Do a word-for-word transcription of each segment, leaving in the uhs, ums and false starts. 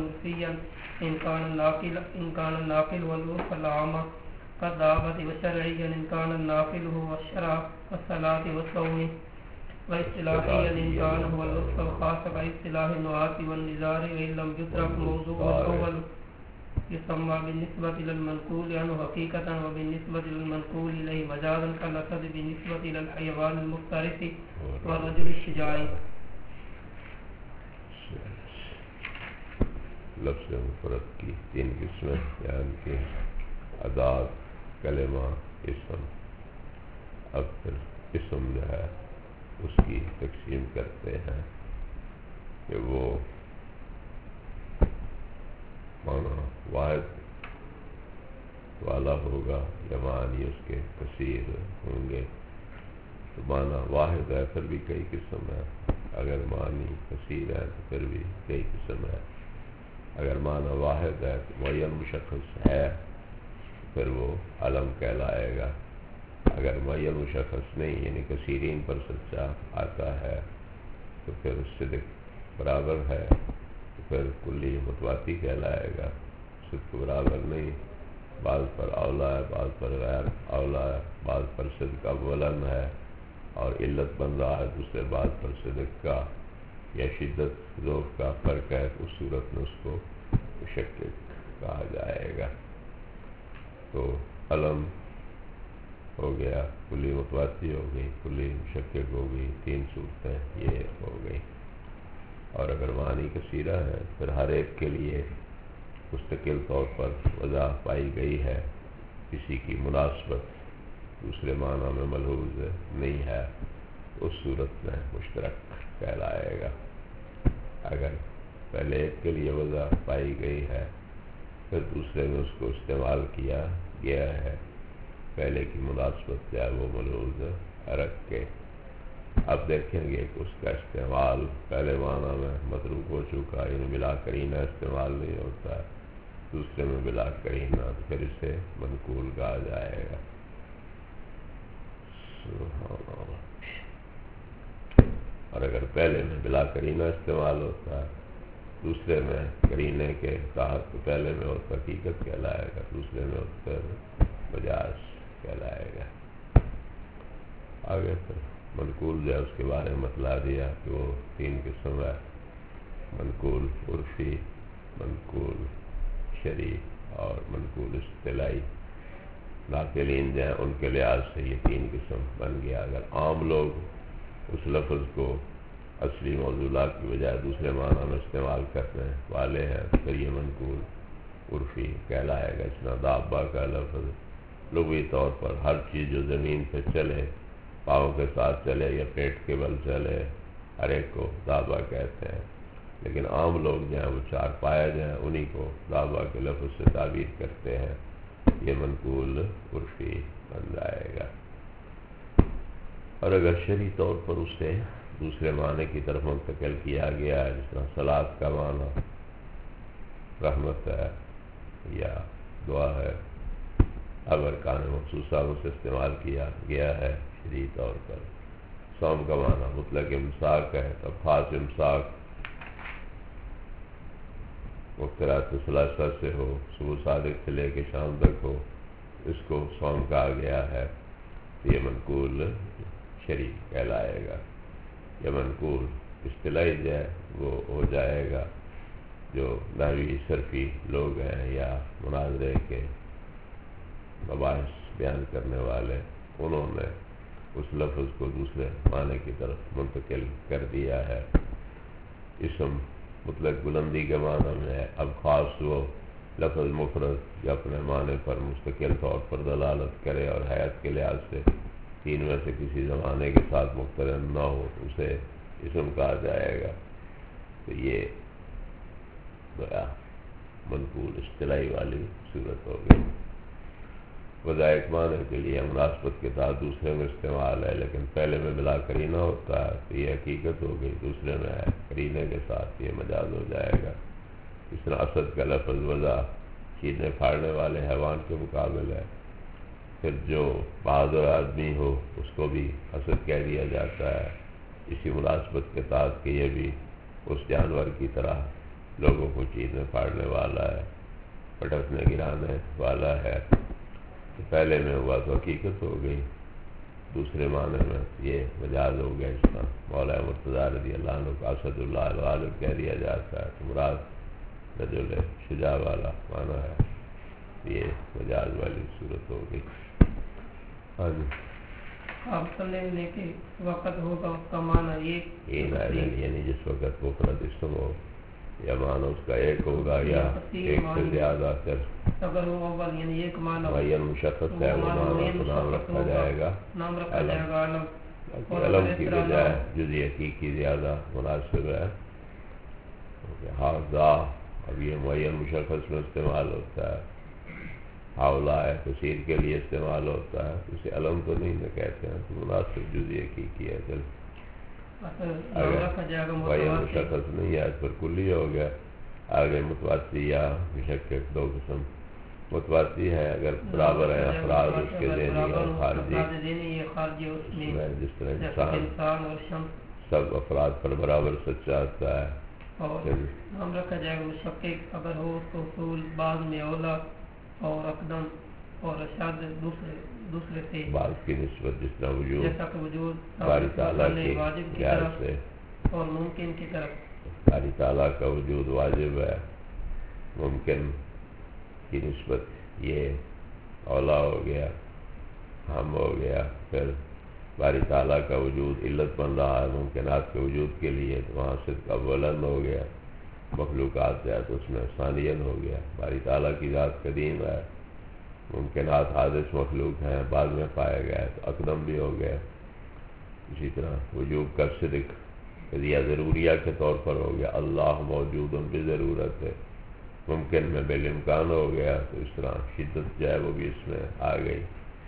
عرفيا إن كان الناقل إن كان الناقل والعرف العام كالدعوة وشرعيا إن كان الناقل هو الشرع والصلاة والصوم واصطلاحيا إن كان هو اللطف الخاص كاصطلاح النعاس والنزار وإن لم يترك موضوع الأول يسمى بالنسبة إلى المنقول عنه حقيقة وبالنسبة للمنقول إليه مجازا كالأسد بالنسبة إلى الحيوان المفترس والرجل الشجاع. لفظ مفرد کی تین قسمیں یعنی کہ ادات، کلمہ، اسم. اب پھر اسم جو ہے اس کی تقسیم کرتے ہیں کہ وہ معنی واحد والا ہوگا یا معنی اس کے کثیر ہوں گے. تو معنی واحد ہے پھر بھی کئی قسم ہے، اگر معنی کثیر ہے تو پھر بھی کئی قسم ہے. اگر معنی واحد ہے تو معین مشخص ہے پھر وہ علم کہلائے گا. اگر معین مشخص نہیں یعنی کثیرین پر سچا آتا ہے تو پھر صدق برابر ہے تو پھر کلی متواتی کہلائے گا. صدق برابر نہیں، بعض پر اولا ہے، بعض پر غیر اولا ہے، بعض پر صدق اولن ہے اور علت بن رہا ہے دوسرے بعض پر صدق کا یا شدت ذوف کا فرق ہے، اس صورت میں اس کو مشکک کہا جائے گا. تو علم ہو گیا، کلی متواتی ہو گئی، کلی مشکک ہو گئی، تین صورتیں یہ ہو گئی. اور اگر معنی کثیرہ ہے پھر ہر ایک کے لیے مستقل طور پر وجہ پائی گئی ہے، کسی کی مناسبت دوسرے معنی میں ملحوظ نہیں ہے، اس صورت میں مشترک کہلائے گا. اگر پہلے ایک کے لیے وجہ پائی گئی ہے پھر دوسرے میں اس کو استعمال کیا گیا ہے، پہلے کی مناسبت جو ہے وہ ملحوظ رکھ کے. اب دیکھیں گے کہ اس کا استعمال پہلے معنی میں متروک ہو چکا، یعنی بلا کرینہ استعمال نہیں ہوتا ہے، دوسرے میں بلا کرینہ تو پھر اسے منقول کہا جائے گا. سبحان اللہ. اور اگر پہلے میں بلا کرینہ استعمال ہوتا ہے، دوسرے میں کرینے کے ساتھ تو پہلے میں اس حقیقت کہلائے گا، دوسرے میں اس پر مجاز کہلائے گا. آگے پھر منقول جو ہے اس کے بارے میں بتلا دیا کہ وہ تین قسم ہے: منقول عرفی، منقول شرعی اور منقول اصطلاحی. ناقلین جو ہیں ان کے لحاظ سے یہ تین قسم بن گیا. اگر عام لوگ اس لفظ کو اصلی موضوعات کی بجائے دوسرے معنی میں استعمال کرنے والے ہیں تو پھر یہ منقول عرفی کہلائے گا. اس میں دابہ کا لفظ لغوی طور پر ہر چیز جو زمین پہ چلے، پاؤں کے ساتھ چلے یا پیٹ کے بل چلے، ہر ایک کو دابہ کہتے ہیں. لیکن عام لوگ جو ہیں وہ چار پائے جو ہیں انہی کو دابہ کے لفظ سے تعبیر کرتے ہیں. یہ منقول عرفی بن جائے گا. اور اگر شرعی طور پر اسے دوسرے معنی کی طرف منتقل کیا گیا ہے، جس طرح صلاۃ کا معنی رحمت ہے یا دعا ہے، اب ارکان مخصوصہ سے استعمال کیا گیا ہے شرعی طور پر. صوم کا معنی مطلق امساک ہے، تب خاص امساک مختلف ثلاثہ سے ہو، صبح صادق سے لے کے شام تک ہو، اس کو صوم کہا گیا ہے. یہ منقول شرعی کہلائے گا. یا منقول اصطلاحی جو ہے وہ ہو جائے گا جو نحوی صرفی لوگ ہیں یا مناظرے کے مباحث بیان کرنے والے، انہوں نے اس لفظ کو دوسرے معنی کی طرف منتقل کر دیا ہے. اسم مطلق بلندی کے معنی میں ہے. اب خاص وہ لفظ مفرد یا اپنے معنی پر مستقل طور پر دلالت کرے اور حیات کے لحاظ سے تین میں سے کسی زمانے کے ساتھ مقترن نہ ہو تو اسے اسم کہا جائے گا. تو یہ منقول اصطلاحی والی صورت ہو گئی. وضع ایک معنی کے لیے مناسبت کے ساتھ دوسرے میں استعمال ہے، لیکن پہلے میں بلا کرینہ ہوتا ہے تو یہ حقیقت ہو گئی، دوسرے میں ہے کرینے کے ساتھ یہ مجاز ہو جائے گا. اس طرح اسد کا لفظ وضع چیرنے پھاڑنے والے حیوان کے مقابل ہے. پھر جو بہادر آدمی ہو اس کو بھی اسد کہہ دیا جاتا ہے، اسی مناسبت کے ساتھ کہ یہ بھی اس جانور کی طرح لوگوں کو چیرنے پھاڑنے والا ہے، پٹکنے گرانے والا ہے. تو پہلے میں ہوا تو حقیقت ہو گئی، دوسرے معنی میں یہ مجاز ہو گیا. اس کا مولا مرتضیٰ رضی اللہ عنہ کو اسد اللہ الغالب کہہ دیا جاتا ہے، تو مراد رجل شجاع والا معنی ہے، یہ مجاز والی صورت ہو گئی. ہاں جی، آپ سمجھنے کے وقت ہوگا اس کا معنی ایک یعنی جس وقت مفرد اسم ہو یا معنی اس کا ایک ہوگا یا ایک سے زیادہ تر. اگر وہ اول یعنی ایک معنی معین مشخص ہے، وہ معنی کو نام رکھا جائے گا، نام رکھا جائے گا علم. علم کی بجائے جزئی حقیقی زیادہ مناسب ہے. حاضہ اب یہ معین مشخص میں استعمال ہوتا ہے، حوالہ ہے کثیر کے لیے استعمال ہوتا ہے، اسے علم تو نہیں نہ کہتے ہیں، تو مناسب جزئی حقیقی ہے. چل اگر معین مشخص نہیں ہے اس پر کلی ہو گیا. آگے متواسی یا مشکک دو قسم. متواسی ہے اگر برابر ہیں افراد اس کے ذہنی اور خارجی، جس طرح انسان سب افراد پر برابر سچا آتا ہے. اور نام رکھا جائے گا مشکک اگر ہو اس کو اصول بعض میں اولا اور اقدم اور اشد دوسرے دوسرے سے بعض کی نسبت، جس طرح وجود جیسا کہ وجود باری تعالیٰ کی واجب کی غیر طرف سے اور ممکن کی طرف. باری تعالیٰ کا وجود واجب ہے، ممکن کی نسبت یہ اولا ہو گیا، ہم ہو گیا. پھر باری تعالیٰ کا وجود علت بن رہا ہے ممکنات کے وجود کے لیے، تو وہاں صرف اولن ہو گیا. مخلوقات ہے تو اس میں ثانین ہو گیا. باری تعالیٰ کی ذات قدیم ہے، ممکنات حادث مخلوق ہیں بعد میں پایا گیا ہے، تو اقدم بھی ہو گیا. اسی طرح وجوب کا صدق قضیہ ضروریہ کے طور پر ہو گیا، اللہ موجود ان بھی ضرورت ہے، ممکن میں بالامکان ہو گیا. تو اس طرح شدت جو ہے وہ بھی اس میں آ گئی.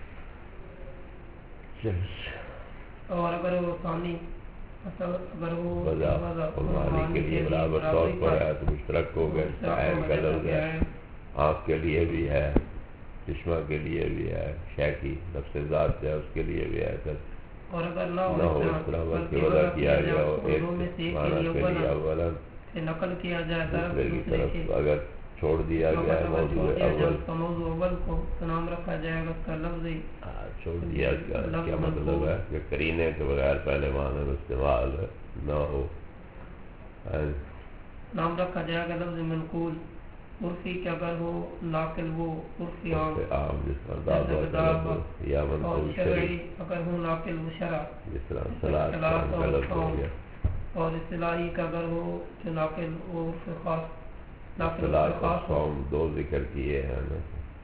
اور اگر وہ ثانی اگر وہ قربانی کے لیے برابر طور پر ہے تو مشترک ہو گئے. عین کا لفظ ہے، آنکھ کے لیے بھی ہے، چشمہ کے لیے بھی ہے، شے کی نفس ذات ہے اس کے لیے بھی ہے. اور اگر نہ نہ ہو اس طرح بلکہ وضع کیا گیا ہو ایک معنی کے لیے اولا نقل کیا جائے دوسرے کی طرف اگر چھوڑ دیا گیا ہے موضوع اول موضوع اول کو نام رکھا جائے گا اس کا لفظ چھوڑ دیا گیا. کیا مطلب ہے کہ قرینے کے بغیر پہلے معنی میں استعمال نہ ہو. نام رکھا جائے گا لفظ منقول عرفی کے اگر ہو ناقل وہ عرفی عام جس طرح یا منقول شرعی اگر ہو ناقل وہ شرع جس طرح صلاۃ کا لفظ ہو گیا. اور اصطلاحی کا اگر ہو کہ ناقل وہ عرف خاص صلاۃ اور صوم دو ذکر کیے ہیں نا.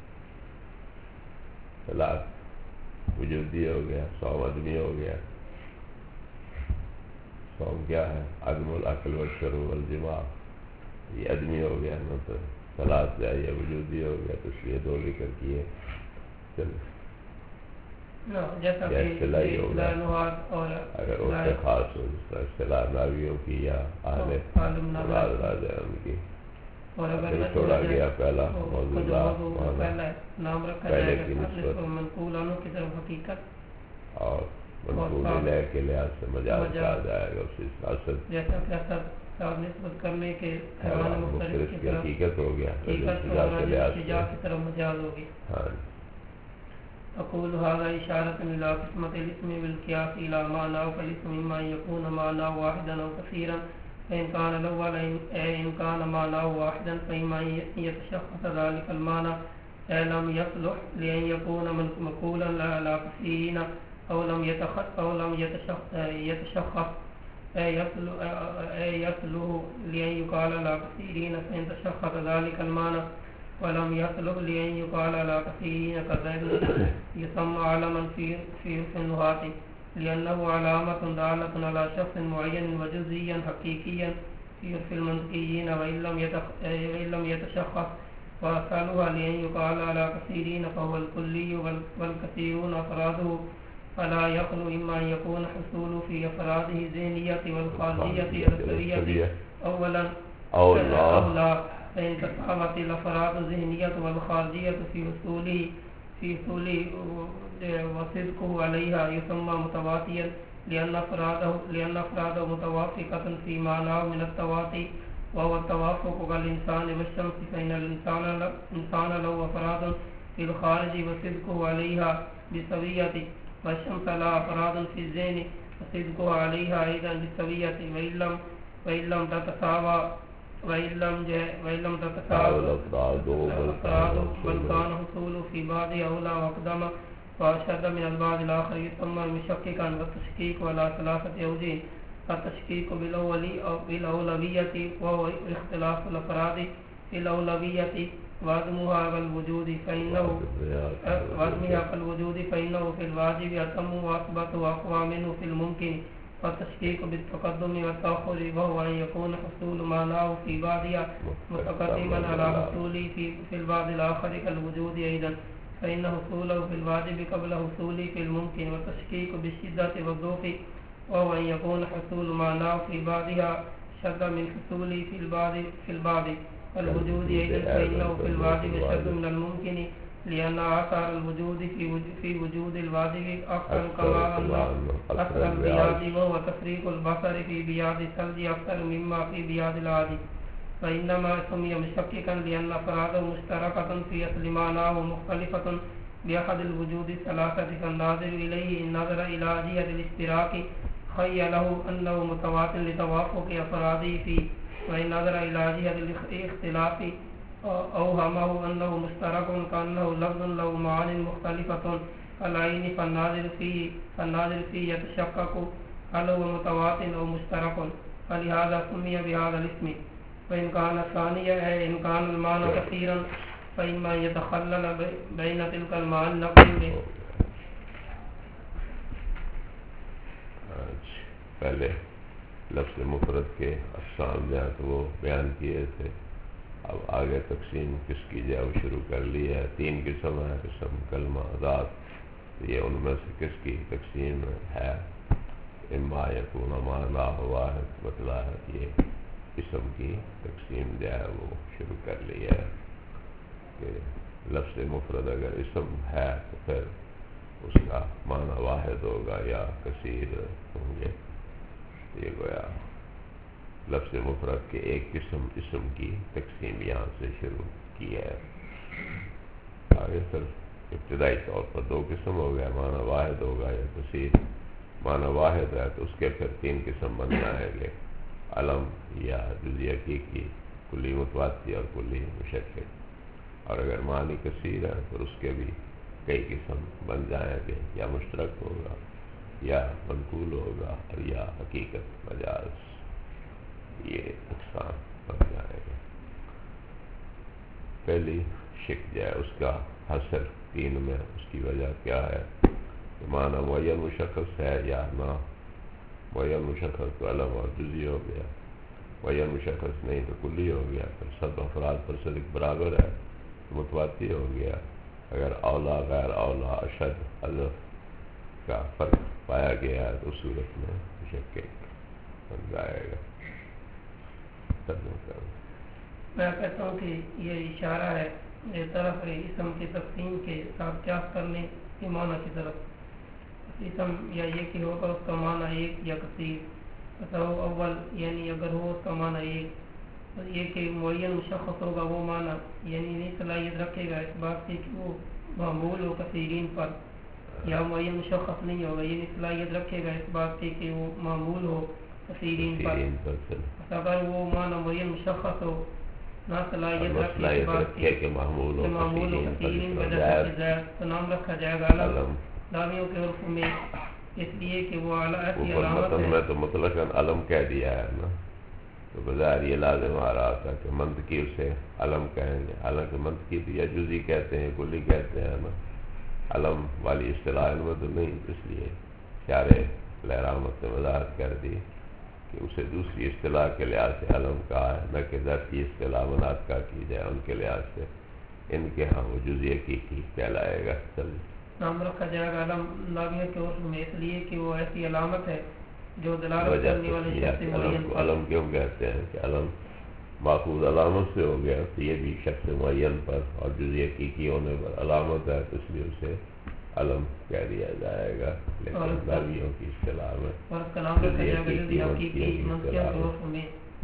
صلاۃ وجودی ہو گیا، صوم ادمی ہو گیا. صوم کیا ہے؟ عدم العقل والشرب والجماع، یہ ادمی ہو گیا نا. تو صلاۃ جو ہے یہ وجودی ہو گیا، تو اس لیے دو ذکر کیے. جیسا کہ اصطلاحی ہوگا اگر اس سے خاص ہو، جس طرح اصطلاح ناویوں کی یا اہل مراد راجہ ان کی. اور اگر چھوڑا گیا پہلا موضوع نام رکھا پہلے جائے کی گا نسبت منقول عنہ کی طرف حقیقت اور منقول الیہ کے لحاظ سے مجاز کہا جائے گا. اسی اصل جیسا کہ اثر صاحب نسبت کرنے کے حیوان مختلف کی طرف حقیقت ہو گیا شجاع کی طرف مجاز ہوگی. ہاں. اقول هذا اشارة الى قسمة الاسم بالقياس الى معناه فالاسم اما ان يكون معناه واحدا او كثيرا فان كان الاول ان كان معناه واحدا فاما ان يتشخص ذلك المعنى لم يصلح لان يكون منقولا على كثيرين او لم يتخص او لم يتشخص يصلح لان يقال على كثيرين فان تشخص ذلك المعنى ولم يصلح لأن يقال على كثيرين كذلك يسمى علما في في النهاة لأنه علامة دالة على شخص معين وجزئيا حقيقيا في المنطقيين وإن لم يتشخص وأصلها لأن يقال على كثيرين فهو الكلي والكثيرون أفراده فلا يخلو إما أن يكون حصول في أفراده الذهنية والخارجية الأثرية أولا أو لا فإن تفاوت الأفراد الذهنية والخارجية في أصوله في أصوله وصدقه عليها يسمى متواتيا لأن أفراده لأن أفراده متوافقة في معناه من التواتي وهو التوافق كالإنسان والشمس فإن الإنسان الإنسان له أفراد في الخارج وصدقه عليها بسوية والشمس لها أفراد في الذهن وصدقه عليها أيضا بسوية وإن لم وإن لم تتساوى وإن لم وإن لم تتساوى الأفراد بل كان حصوله في بعض أولى وأقدم وأشد من البعض الآخر يسمى مشككا والتشكيك على ثلاثة أوجه التشكيك بالأول أو بالأولوية وهو اختلاف الأفراد في الأولوية وعدمها كالوجود فإنه وعدمها كالوجود فإنه في الواجب أتم وأثبت وأقوى منه في الممكن والتشكيك بالتقدم والتأخر وهو أن يكون حصول معناه في بعضها متقدما على حصوله في, في البعض الآخر كالوجود أيضا فإن حصوله في الواجب قبل حصوله في الممكن والتشكيك بالشدة والضعف وهو أن يكون حصول معناه في بعضها شد من حصوله في البعض في البعض الوجود أيضا فإنه في الواجب شد من الممكن لأن آثار الوجود في وجود, في وجود الواجب أكثر كما أن أكثر بياض وهو تفريق البصر في بياض الثلج أكثر مما في بياض العادي فإنما سمي مشككا لأن أفراده مشتركة في أصل معناه مختلفة بأحد الوجود الثلاثة فالناظر إليه إن نظر إلى جهة الاشتراك خيله أنه متواتر لتوافق أفراده فيه وإن نظر إلى جهة الاختلاف أوهمه أنه مشترك كأنه لفظ له معان مختلفة كالعين فالناظر فيه فالناظر فيه يتشكك هل هو متواتر أو مشترك فلهذا سمي بهذا الاسم وإن كان ثانيا إن كان المعنى كثيرا فإما يتخلل بين تلك المعاني النقل پہلے لفظ مفرد کے اقسام جو ہیں تو وہ بیان کیے تھے اب آگے تقسیم کس کی جائے وہ شروع کر لی ہے تین قسم ہے قسم کلمہ ذات یہ ان میں سے کس کی تقسیم ہے اما یکون معنی واحد بتلا ہے یہ قسم کی تقسیم جو ہے وہ شروع کر لی ہے کہ لفظ مفرد اگر اسم ہے تو پھر اس کا معنی واحد ہوگا یا کثیر ہوں گے یہ گویا لفظ مفرد کے ایک قسم اسم کی تقسیم یہاں سے شروع کی ہے آگے پھر ابتدائی طور پر دو قسم ہو گیا معنی واحد ہوگا یا کثیر معنی واحد ہے تو اس کے پھر تین قسم بن جائیں گے علم یا جزئی حقیقی کلی متواتی اور کلی مشکک اور اگر معنی کثیر ہے پھر اس کے بھی کئی قسم بن جائیں گے یا مشترک ہوگا یا منقول ہوگا اور یا حقیقت مجاز یہ اقسام بن جائیں گے پہلی شک جو ہے اس کا حصر تین میں اس کی وجہ کیا ہے کہ معنی معین مشخص ہے یا نہ معین مشخص تو علم اور جزئی ہو گیا معین مشخص نہیں تو کلی ہو گیا پھر سب افراد پر صدق برابر ہے تو متواتی ہو گیا اگر اولا غیر اولا اشد حذف کا فرق پایا گیا ہے تو صورت میں مشکک بن جائے گا میں کہتا ہوں کہ یہ اشارہ ہے ایک طرف اسم کی تقسیم کے ساتھ قیاس کرنے کے معنی کی طرف اسم یا یہ کہ ہوگا اس کا معنی ایک یا کثیر اول یعنی اگر ہو اس کا معنی ایک یہ کہ معین مشخص ہوگا وہ معنی یعنی نہیں صلاحیت رکھے گا اس بات کی کہ وہ معمول ہو کثیرین پر یا معین مشخص نہیں ہوگا یہ نہیں صلاحیت رکھے گا اس بات کی کہ وہ معمول ہو کثیرین پر اگر وہ معنی معین مشخص ہو نہ صلاحیت رکھے اس بات کی کہ معمول ہو کثیرین بجائے تو نام رکھا جائے گا علم دعویوں کے عرف میں اس لیے کہ وہ ایسی علامت ہے میں تو مطلق علم کہہ دیا ہے نا تو بظاہر یہ لازم آ رہا تھا کہ منطقی اسے علم کہیں گے حالانکہ منطقی تو یا جزئی کہتے ہیں کلی کہتے ہیں نا علم والی اصطلاح ان میں تو نہیں اس لیے شارع لہرامت نے وضاحت کر دی کہ اسے دوسری اصطلاح کے لحاظ سے علم کہا ہے نہ کہ ذاتی اصطلاح منعت کا کی جائے ان کے لحاظ سے ان کے ہاں وہ جزئی حقیقی کہلائے گا چل نام رکھا جائے گا علم لاغیوں کے عرف میں اس لیے کہ وہ ایسی علامت ہے جو دلالت کرنے والے شخص معین علم کیوں کہتے ہیں کہ علم ماخوذ علامت سے ہو گیا تو یہ بھی شخص معین پر اور جزئی حقیقی ہونے پر علامت ہے تو اس لیے اسے علم کہہ دیا جائے گا لیکن لاغیوں کی اصطلاح میں اور کلام رکھا جائے گا جزئی حقیقی منطقیوں کے عرف میں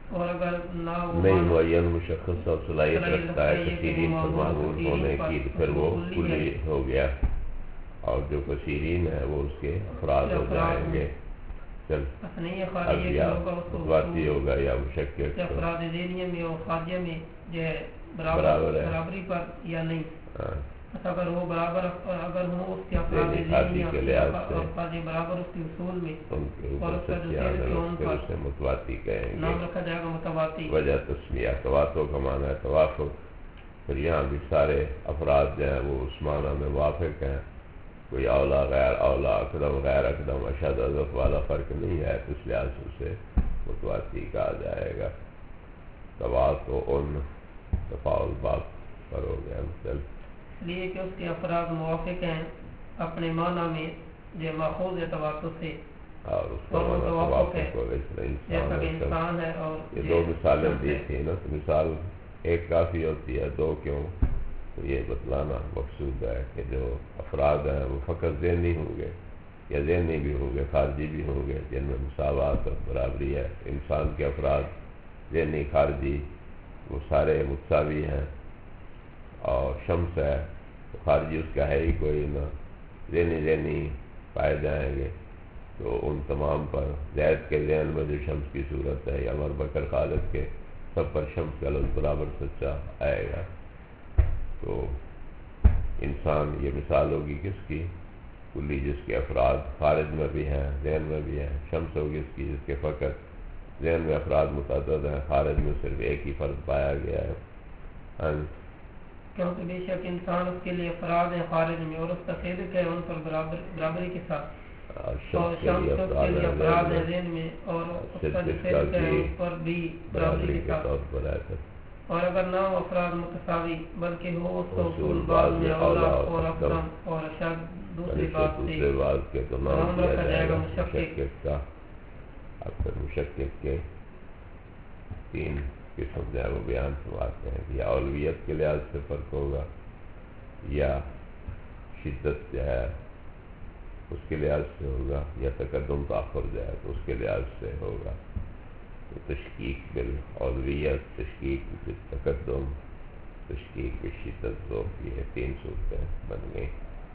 اور اگر نہ وہ نہیں معنی معین مشخص اور صلاحیت رکھتا ہے کثیرین پر معمول ہونے کی تو پھر وہ کلی ہو گیا، اور جو کثیرین ہے وہ اس کے افراد ہو جائیں گے. چل نہیں ہے اب خارجیہ یا میں ہوگا اس کو متواتی ہوگا یا مشکک افراد ذہنیہ میں اور خارجیہ میں جو ہے برابر برابر ہے. برابری پر یا نہیں. ہاں بس اگر وہ برابر اگر ہوں اس کے افراد ذہنی خارجی ذہنیہ کے لحاظ سے خارجی برابر اس کے اصول میں ان کے اور اوپر اس کا جو ستیان تیر ہے ان پھر پر اسے متواتی کہیں گے. نام رکھا جائے گا متواتی. وجہ تسمیہ تواتو کا معنی ہے توافق. پھر یہاں بھی سارے افراد جو ہیں وہ اس معنی میں موافق ہیں، کوئی اولا غیر اولا اقدم غیر اقدم اشد اضف والا فرق نہیں ہے، تو اس لحاظ سے اسے متواتی کہا جائے گا. تواتو ان تفاعل باب پر ہو گیا مثل اس لیے کہ اس کے افراد موافق ہیں اپنے معنی میں جو ماخوذ ہے تواتر سے، اور اس کا اور وہ معنی توافق ہے توافق ہوگا. اس طرح جیسا کہ انسان انسان ہے اور یہ دو مثالیں دی تھی نا، تو مثال ایک کافی ہوتی ہے، دو کیوں؟ تو یہ بتلانا مقصود ہے کہ جو افراد ہیں وہ فقط ذہنی ہوں گے یا ذہنی بھی ہوں گے خارجی بھی ہوں گے، جن میں مساوات اور برابری ہے. انسان کے افراد ذہنی خارجی وہ سارے متساوی ہیں، اور شمس ہے تو خارجی اس کا ہے ہی کوئی نہ، ذہنی ذہنی پائے جائیں گے. تو ان تمام پر زید کے ذہن میں جو شمس کی صورت ہے یا عمر بکر خالد کے، سب پر شمس کا لفظ برابر سچا آئے گا. تو انسان یہ مثال ہوگی کس کی؟ کلی جس کے افراد خارج میں بھی ہیں ذہن میں بھی ہیں. شمس ہوگی اس کی جس کے فقط ذہن میں افراد متعدد ہیں، خارج میں صرف ایک ہی فرد پایا گیا ہے. کیونکہ بے شک انسان اس کے لیے افراد ہیں خارج میں، اور اس کا صدق ہے ان پر برابر برابری کے ساتھ. اور شمس کے لیے افراد ہیں ذہن میں، اور اس کا جو صدق ہے ان پر بھی برابری کے ساتھ. اور اگر نہ ہو افراد متساوی بلکہ ہو اس کا اصول بعض میں اولا اور اقدم اور اشد دوسری بات سے دوسرے بات کے تو نام دیا جائے گا مشکک کا. اب پھر مشکک کے تین قسم جو ہے وہ بیان فرماتے ہیں. یا اولویت کے لحاظ سے فرق ہوگا، یا شدت جو ہے اس کے لحاظ سے ہوگا، یا تقدم تاخر جو ہے تو اس کے لحاظ سے ہوگا. تو تشکیک بالاولویت، تشکیک بالتقدم، تشکیک بالشدت، دو یہ تین صورتیں بن گئی.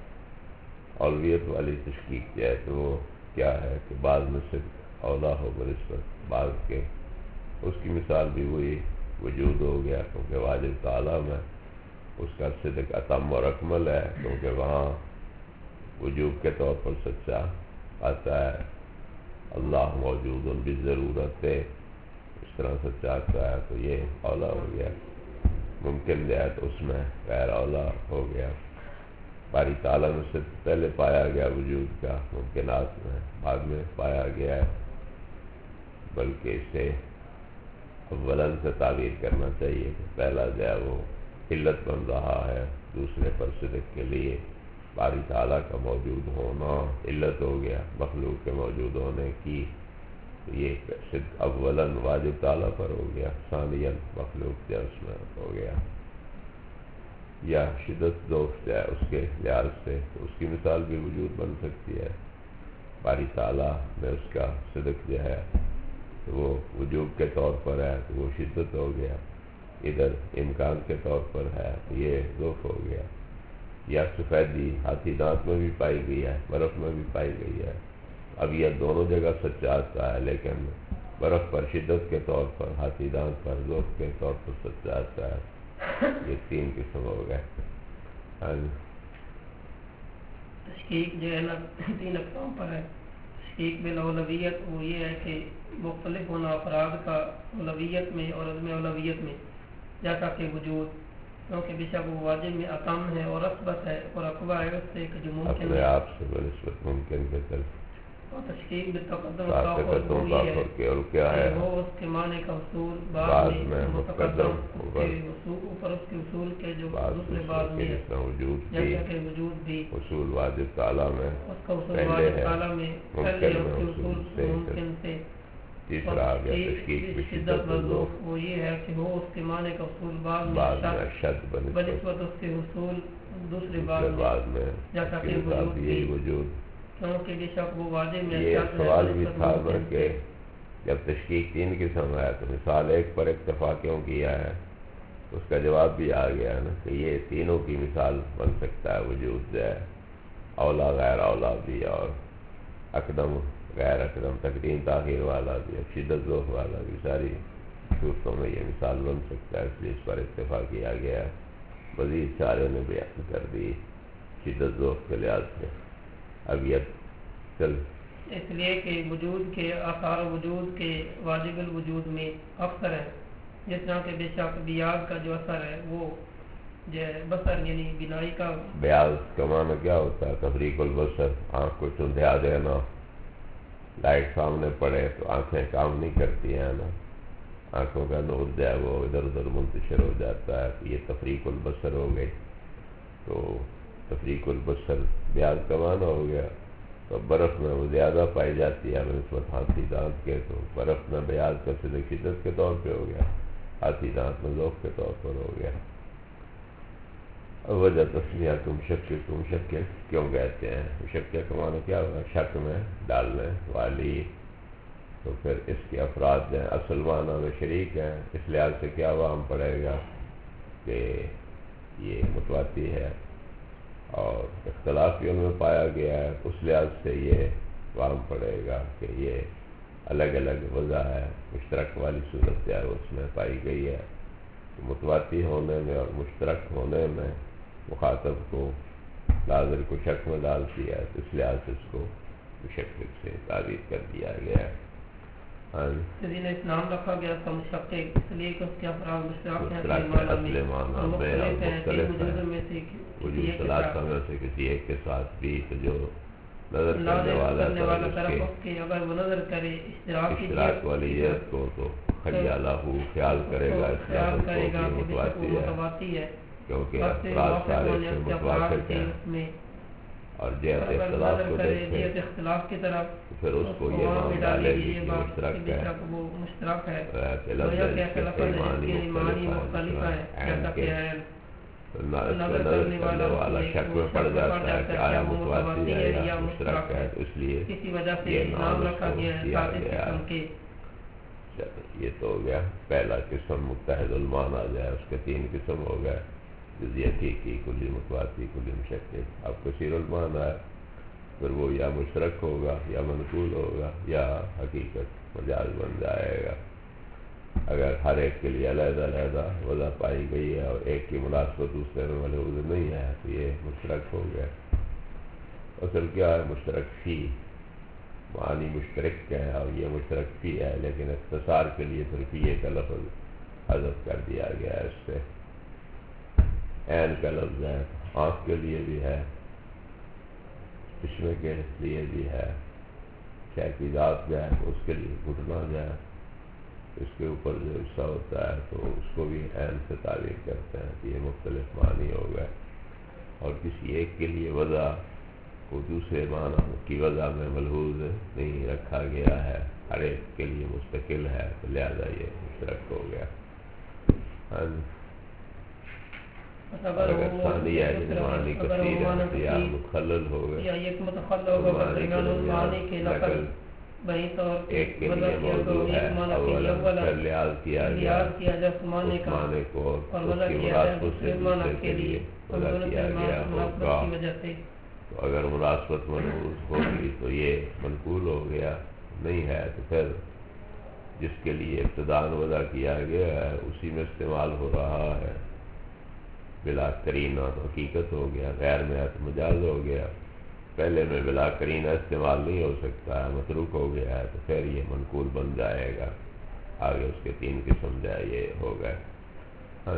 اولویت والی تشکیک جو ہے تو وہ کیا ہے کہ بعض میں صرف اولا ہو بنسبت بعض کے. اس کی مثال بھی وہی وجود ہو گیا، کیونکہ واجب تعالی میں اس کا صدق اتم اور اکمل ہے، کیونکہ وہاں وجوب کے طور پر سچا آتا ہے. اللہ موجود ان بھی ضرورت ہے، اس طرح سچا آتا ہے، تو یہ اولا ہو گیا. ممکن جو ہے تو اس میں غیر اولا ہو گیا. باری تعالیٰ میں سے پہلے پایا گیا وجود کا، ممکنات میں بعد میں پایا گیا ہے، بلکہ اسے اولاً سے تعبیر کرنا چاہیے کہ پہلا جو ہے وہ علت بن رہا ہے دوسرے پر صدق کے لیے. باری تعالیٰ کا موجود ہونا علت ہو گیا مخلوق کے موجود ہونے کی، تو یہ صدق اولاً واجب تعالیٰ پر ہو گیا، ثانیاً مخلوق جو اس میں ہو گیا. یا شدت ذوف جو ہے اس کے لحاظ سے تو اس کی مثال بھی وجود بن سکتی ہے. باری تعالیٰ میں اس کا صدق جو ہے تو وہ وجوب کے طور پر ہے تو وہ شدت ہو گیا، ادھر امکان کے طور پر ہے تو یہ ذوف ہو گیا. یا سفیدی ہاتھی دانت میں بھی پائی گئی ہے، برف میں بھی پائی گئی ہے. اب یہ دونوں جگہ سچا آتا ہے، لیکن برف پر شدت کے طور پر، ہاتھی دانت پر ذوف کے طور پر سچا آتا ہے. یہ تین قسم ہو گئے. تشکیک جو ہے نا تین اقسام پر ہے. تشکیک بالاولویت وہ یہ ہے کہ مختلف ہونا افراد کا اولویت میں اور عدم اولویت میں، جیسا کہ وجود، کیونکہ بے شک وہ واجب میں اتم ہے اور اثبت ہے، اور اقوا ہے اس سے کہ جو ممکن اپنے ہے آپ سے بنسبت ممکن کے طرف. اور تشکیک بالتقدم تقدم وہ یہ ہے کے اور کیا ہے وہ اس کے معنی کا حصول بعد بعد میں میں مقدم اس کے حصول اوپر اس کے حصول کے جو دوسرے بعد میں جس طرح وجود کی جیسا کہ وجود بھی حصول واجب تعالیٰ میں اس کا حصول پہلے واجب ہے، تعالیٰ میں ممکن پہلے میں اس کے حصول حصول سے ممکن سے. تیسرا آ گیا تشکیک شدت وضوح وہ یہ ہے کہ وہ اس کے معنی کا حصول بعد میں بعد میں شد شد بنسبت اس کے حصول دوسرے بعد بعد میں جیسا اس کہ کی مثال وجود بھی یہی بھی، وجود. کیونکہ بے شک وہ واجب میں یہ شد ہے سوال بھی بنسبت تھا نا ممکن کہ سے. جب تشکیک تین قسم ہے تو مثال ایک پر اکتفا کیوں کیا ہے؟ اس کا جواب بھی آ گیا نا کہ یہ تینوں کی مثال بن سکتا ہے، وجود جو ہے اولا غیر اولا بھی، اور اقدم غیر اقدم، تقدیم تاخیر والا بھی، اور شدت ذوق والا بھی، ساری صورتوں میں یہ مثال بن سکتا ہے، اس لیے اس پر اتفاق کیا گیا ہے۔ مزید سارے نے بیان کر دی شدت ذوق کے لحاظ سے۔ اب یہ چل اس لیے کہ وجود کے آثار وجود کے واجب الوجود میں اکثر ہے، جس طرح کہ بے شک بیاض کا جو اثر ہے وہ جو ہے بصر یعنی بینائی کا بیاض کا معنی کیا ہوتا ہے؟ تفریق البصر، آنکھ کو چندھیا دینا، لائٹ سامنے پڑے تو آنکھیں کام نہیں کرتی ہیں نا، آنکھوں کا نور جو ہے وہ ادھر ادھر منتشر ہو جاتا ہے، تو یہ تفریق البصر ہو گئی۔ تو تفریق البصر بیاض کا معنی ہو گیا۔ تو برف میں وہ زیادہ پائی جاتی ہے بنسبت ہاتھی دانت کے، تو برف میں بیاض کا صرف شدت کے طور پہ ہو گیا، ہاتھی دانت میں ذوق کے طور پر ہو گیا۔ وجہ تسمیہ تم شک تم شک کیوں کہتے ہیں؟ شک کا معنی کیا ہوگا؟ شک میں ڈالنے والی۔ تو پھر اس کے افراد جو ہیں اصل معنی میں شریک ہیں، اس لحاظ سے کیا وہم پڑے گا کہ یہ متواتی ہے، اور اختلاف بھی ان میں پایا گیا ہے، اس لحاظ سے یہ وہم پڑے گا کہ یہ الگ الگ وضع ہے، مشترک والی صورت ہے اس میں پائی گئی ہے۔ تو متواتی ہونے میں اور مشترک ہونے میں مخاطب کو ناظر کو شک میں ڈال دیا ہے، تو اس لحاظ سے اس کو مشکک سے تعبیر کر دیا گیا ہے۔ ہاں دین اسلام رکھا گیا اس کا مشقق اس لیے کہ اس کے افراد مشترک ہیں، اصل معنی میں اور مختلف ہیں، میں سے وجود ثلاثہ میں سے کسی ایک کے ساتھ بھی، تو جو نظر کرنے والا طرف اس کے اگر وہ نظر کرے اشتراک والی جہت کو تو خیالہ ہو خیال کرے گا، خیال کرے گا کہ متواتی ہے، کیونکہ افراد سارے سے متوافق ہیں، اور جہت اختلاف کو دیکھے اختلاف کی طرف پھر اس کو یہ نام ڈالے گی کہ مشترک ہے، وہ مشترک ہے، کہ لفظ ہے کہ معنی مختلف ہے، عین کے نظر کرنے والا شک میں پڑ جاتا ہے کہ آیا متواتی ہے یا مشترک ہے، تو اس لیے کسی وجہ سے یہ نام رکھا گیا ہے۔ یہ تو ہو گیا پہلا قسم متحد المعنی جو ہے، اس کے تین قسم ہو گئے، جزیتی کی، کلی متواتی، کلی مشکک۔ اب کثیر المعنی ہے، پھر وہ یا مشترک ہوگا یا منقول ہوگا یا حقیقت مجاز بن جائے گا۔ اگر ہر ایک کے لیے علیحدہ علیحدہ وضع پائی گئی ہے اور ایک کی مناسبت دوسرے میں ملحوظ نہیں ہے تو یہ مشترک ہو گیا۔ اصل کیا ہے؟ مشترک فی، معنی مشترک ہے اور یہ مشترک فی ہے، لیکن اختصار کے لیے پھر فی کا لفظ حذف کر دیا گیا ہے۔ اس سے عین کا لفظ ہے، آنکھ کے لیے بھی ہے، چشمے کے لیے بھی ہے، شے کی ذات جو ہے اس کے لیے گھٹنا جو ہے اس کے اوپر جو حصہ ہوتا ہے تو اس کو بھی عین سے تعبیر کرتے ہیں۔ یہ مختلف معنی ہو گئے، اور کسی ایک کے لیے وضع کو دوسرے معنی کی وضع میں ملحوظ نہیں رکھا گیا ہے، ہر ایک کے لیے مستقل ہے، تو لہذا یہ مشترک ہو گیا۔ ہاں اگر ثانیہ ہے جن معنی کثیر ہے یا متخلل ہو گئے، یا ایک متخلل ہوگا معنی کے نقل ایک کے لیے موضوع ہے، اولا پھر لحاظ کیا گیا اس معنی کو اور اس کی مناسبت سے دوسرے کے لیے وضع کیا گیا ہوگا۔ تو اگر مناسبت منقول ہوگی تو یہ منقول ہو گیا، نہیں ہے تو پھر جس کے لیے ابتداءً وضع کیا گیا ہے اسی میں استعمال ہو رہا ہے، بلا قرینہ تو حقیقت ہو گیا، غیر میں ہے تو مجاز ہو گیا۔ پہلے میں بلا قرینہ استعمال نہیں ہو سکتا ہے، متروک ہو گیا ہے، تو پھر یہ منقول بن جائے گا۔ آگے اس کے تین قسم جائے یہ ہو گئے۔ ہاں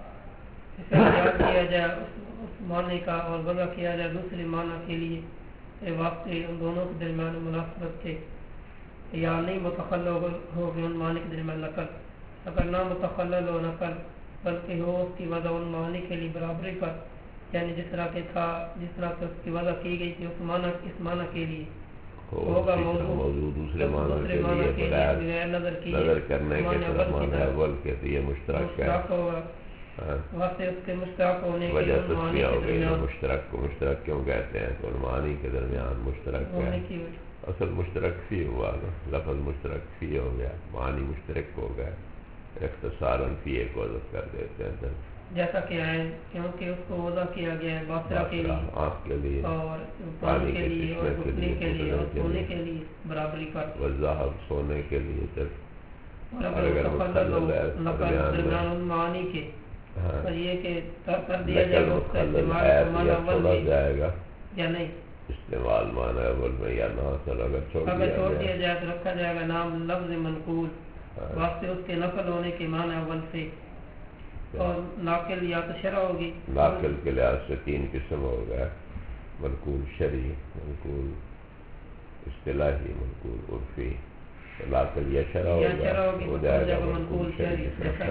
کیا جائے اس معنی کا اور وضع کیا جائے دوسرے معنی کے لیے واسطے ان دونوں کے درمیان مناسبت کے، یا نہیں متخلل ہو گئے ان معنی کے درمیان نقل، اگر نہ متخلل ہو نقل بلکہ ہو اس کی وضع ان معنی کے لیے برابری پر، یعنی جس طرح کے تھا جس طرح سے اس کی وضع کی گئی تھی اس معنی اس معنی کے لیے ہوگا موضوع دوسرے معنی کے لیے بغیر نظر کرنے کے طرف معنی اول کے تو یہ مشترک ہے، ہوگا واسطے اس کے مشترک ہونے وجہ تسمیہ ہو گئی۔ مشترک کو مشترک کیوں کہتے ہیں؟ تو معنی کے درمیان مشترک ہے، اصل مشترک فی ہوا نا، لفظ مشترک فی ہو گیا، معنی مشترک ہو گیا، اختصاراً فی کو حذف کر دیتے ہیں جیسا کہ ہے، کیونکہ اس کو وضع کیا گیا ہے باسرہ کے لیے، آنکھ کے لیے، اور پانی کے لیے، اور گھٹنے کے لیے، اور سونے کے لیے برابری پر، وضاحب سونے کے لیے جب، اور اگر مخلل ہو نقل درمیان المعانی کے، تو یہ کہ کر دیا جائے گا اس کا استعمال کو معنی اول میں جائے گا یا نہیں، استعمال معنی اول میں یا نہ، چل اگر چھوڑ اگر چھوڑ دیا جائے تو رکھا جائے گا نام لفظ منقول واسطے اس کے نقل ہونے کے معنی اول سے، اور ناقل یا تو شرع ہوگی۔ ناقل کے لحاظ سے تین قسم ہو گیا، منقول شرعی، منقول اصطلاحی، منقول عرفی۔ ناقل یا شرع ہوگا، ہو جائے گا منقول شرعی،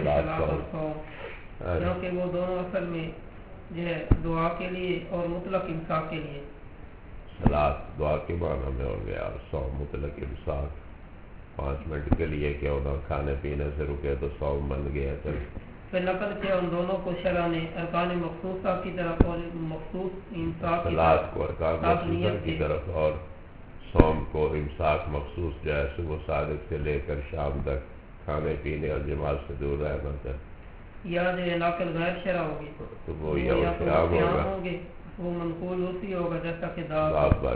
کیونکہ وہ دونوں اصل میں جو ہے دعا کے لیے اور مطلق امساک کے لیے، صلاۃ دعا کے معنی میں ہو گیا، اور سو مطلق امساک پانچ منٹ کے لیے کیوں نہ کھانے پینے سے رکے تو سو بن گیا۔ چل پھر نقل کیا ان دونوں کو شرع نے ارکان مخصوصہ کی طرف اور مخصوص امساک کی صلاۃ کو ارکان مخصوصہ کی طرف، اور صوم کو امساک مخصوص جو ہے صبح صادق سے لے کر شام تک کھانے پینے اور جماع سے دور رہنا چاہیے، یا جو ہے ناقل غیر شرع ہوگی تو وہ یا قیام ہوگا، وہ منقول اسی ہوگا جیسا کہ دعا،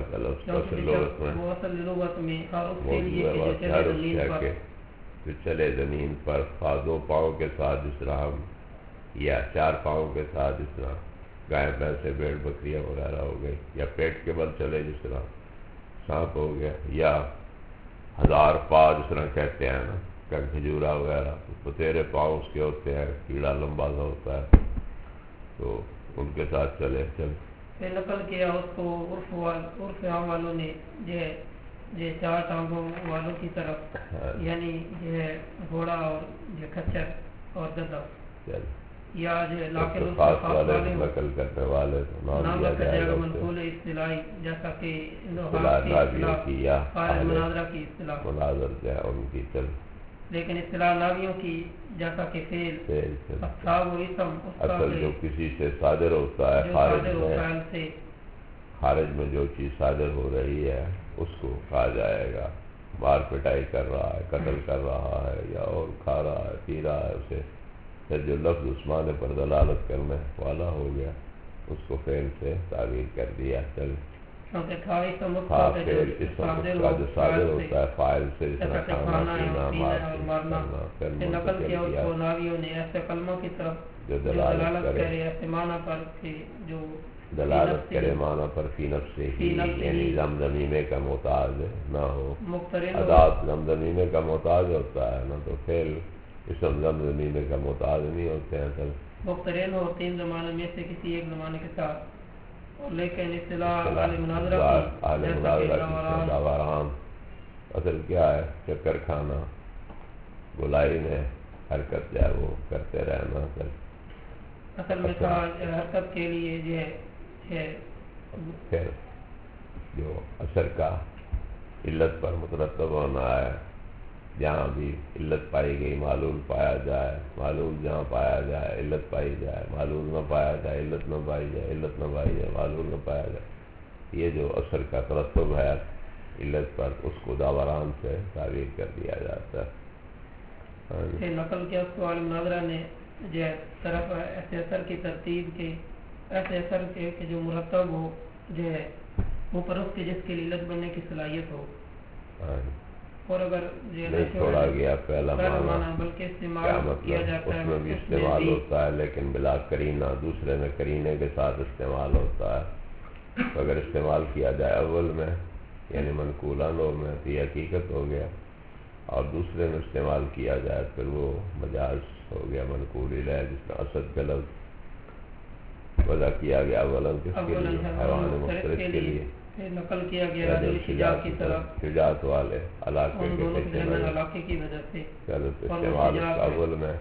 وہ اصل لغت میں ہر اس کے لیے کہ جو چلے زمین پر، جو چلے زمین پر، خواہ دو پاؤں کے ساتھ جس طرح ہم، یا چار پاؤں کے ساتھ جس طرح گائے بھینسیں بھیڑ بکریاں وغیرہ ہو گئی، یا پیٹ کے بل چلے جس طرح سانپ ہو گیا، یا ہزار پاؤں جس طرح کہتے ہیں نا کھجورا وغیرہ، تو تیرے پاؤں اس کے ہوتے ہیں، کیڑا لمبا سا ہوتا ہے، تو ان کے ساتھ چلے چل۔ پھر نقل کیا اس کو عرف عرف عام والوں نے جو ہے جو چار ٹانگوں والوں کی طرف، یعنی جو ہے گھوڑا اور جو کچر اور گدھا، یا جو ہے لاکل اس خاص والے نقل کرنے والے نام رکھا جائے گا منقول اصطلاحی، جیسا کہ قائل مناظرہ کی اصطلاح، مناظر جو ہے ان کی چل، لیکن اصطلاح ناویوں کی جیسا کہ فعل اصحاب و اسم، اصل جو کسی سے صادر ہوتا ہے خارج میں، خارج میں جو چیز صادر ہو رہی ہے اس کو کہا جائے گا، مار پٹائی کر رہا ہے، قتل کر رہا ہے، یا اور کھا رہا ہے، پی رہا ہے، اسے پھر جو لفظ اس معنی پر دلالت کرنے والا ہو گیا اس کو فعل سے تعبیر کر دیا۔ چل فعل اسم کا جو صادر ہوتا ہے فاعل سے، جس طرح کھانا پینا مارنا، پھر نقل کیا اس کو ناویوں نے ایسے کلموں کی طرف جو دلالت کرے ایسے معنی پر کہ جو دلالت کرے معنی پر فی نفسہ ہی، یعنی زمزمیمے کا محتاج نہ ہو، ادات زمزمیمے کا محتاج ہوتا ہے نا، تو فعل اسم زمزمیمے کا محتاج نہیں ہوتے ہیں، سر مقترن ہو تین زمانے میں سے کسی ایک زمانے کے ساتھ، اور لیکن اصطلاح اہل مناظرہ کی داوران اصل کیا ہے، چکر کھانا، گولائی میں حرکت جو ہے وہ کرتے رہنا، سر اصل میں حرکت کے لیے جو ہے پھر جو اثر کا علت پر مترتب ہونا ہے، جہاں بھی علت پائی گئی معلول پایا جائے، معلول جہاں پایا جائے علت پائی جائے، معلول نہ پایا جائے علت نہ پائی جائے، علت نہ پائی جائے معلول نہ پایا جائے، یہ جو اثر کا ترتب ہے علت پر، اس کو داوران سے تعبیر کر دیا جاتا ہے۔ نقل کیا اس کو عالم ناظرہ نے جو ہے طرف ایسے اثر کی ترتیب کے، ایسے اثر کے کہ جو مرتب ہو، جو ہے وہ پر اس کے جس کے علت بننے کی صلاحیت ہو، اور اگر نہیں چھوڑا گیا پہلا معنی، بلکہ استعمال کیا مطلب اس میں بھی استعمال ہوتا ہے لیکن بلا کرینہ، دوسرے میں کرینے کے ساتھ استعمال ہوتا ہے، تو اگر استعمال کیا جائے اول میں یعنی منقولہ نو میں تو یہ حقیقت ہو گیا، اور دوسرے میں استعمال کیا جائے پھر وہ مجاز ہو گیا، منقول الیہ، جس کا اسد کا لفظ وضع کیا گیا اولاً کس کے لیے، حیوان مفترس کے لیے، نقل کیا گیا شجاع کی طرف، شجاعت والے علاقے کے علاقے کی وجہ سے، استعمال اول میں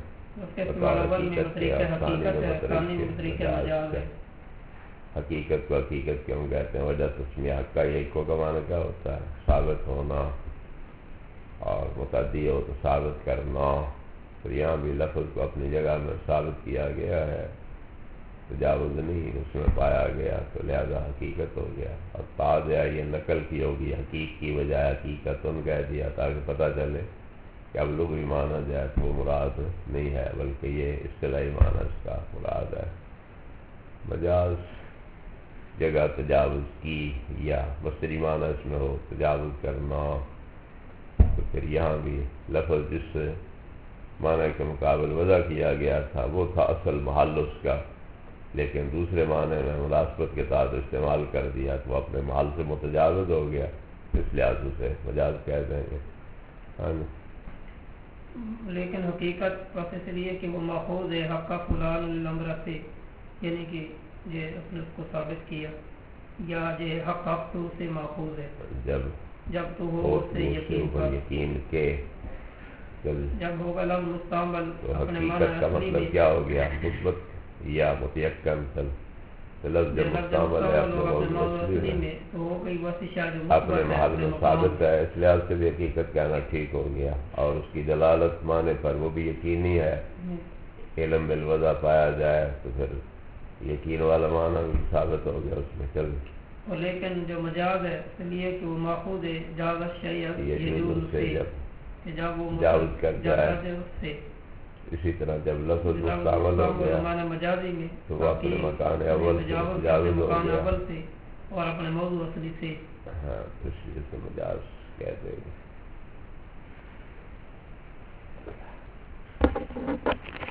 حقیقت کو حقیقت کیوں کہتے ہیں، وجہ تسمیہ کا یہ کو کا معنی کیا ہوتا ہے، ثابت ہونا، اور متعدی ہو تو ثابت کرنا، تو یہاں بھی لفظ کو اپنی جگہ میں ثابت کیا گیا ہے، تجاوز نہیں اس میں پایا گیا تو لہذا حقیقت ہو گیا. اور تاج ہے یہ نقل کی ہوگی حقیق کی بجائے حقیقت ان کہہ دیا تاکہ پتہ چلے کہ اب لوگ بھی مانا جائے تو وہ مراد نہیں ہے بلکہ یہ اصطلاحی معنی اس کا مراد ہے. مجاز جگہ تجاوز کی یا مصدری معنی اس میں ہو تجاوز کرنا تو پھر یہاں بھی لفظ جس معنی کے مقابل وضع کیا گیا تھا وہ تھا اصل محل اس کا، لیکن دوسرے معنی میں مناسبت کے ساتھ استعمال کر دیا تو وہ اپنے محل سے متجاوز ہو گیا، اس لحاظ سے مجاز کہہ دیں گے. ہاں لیکن حقیقت بس اس لیے کہ وہ ماخوذ ہے حق فلان الامر سے، یعنی کہ یہ اپنے اس کو ثابت کیا یا یہ حق حق تو سے ماخوذ ہے جب جب تو ہو اس سے یقین پر یقین کے جب ہوگا لفظ مستعمل تو اپنے حقیقت معنی کا اصلی مطلب میں کیا ہو گیا مثبت یا متیقن تل لفظ جب مستعمل ہے اپنے موضوع اصلی میں تو ہو گئی وہی شاہ جو اپنے محل میں ثابت ہے، اس لحاظ سے بھی حقیقت کہنا ٹھیک ہو گیا. اور اس کی دلالت معنی پر وہ بھی یقینی ہے، علم بالوضع پایا جائے تو پھر یقین والا معنی بھی ثابت ہو گیا اس میں. چل لیکن جو مجاز ہے اس لیے کہ وہ ماخوذ ہے جاز الشیء یجوز سے کہ جب وہ تجاوز کر جائے اس سے. اسی طرح جب لفظ مستعمل ہو گیا معنی مجازی میں تو وہ اپنے مکان اول سے تجاوز ہو مکان گیا اول سے اور اپنے موضوع اصلی سے. ہاں اس لیے سے مجاز کہتے ہیں.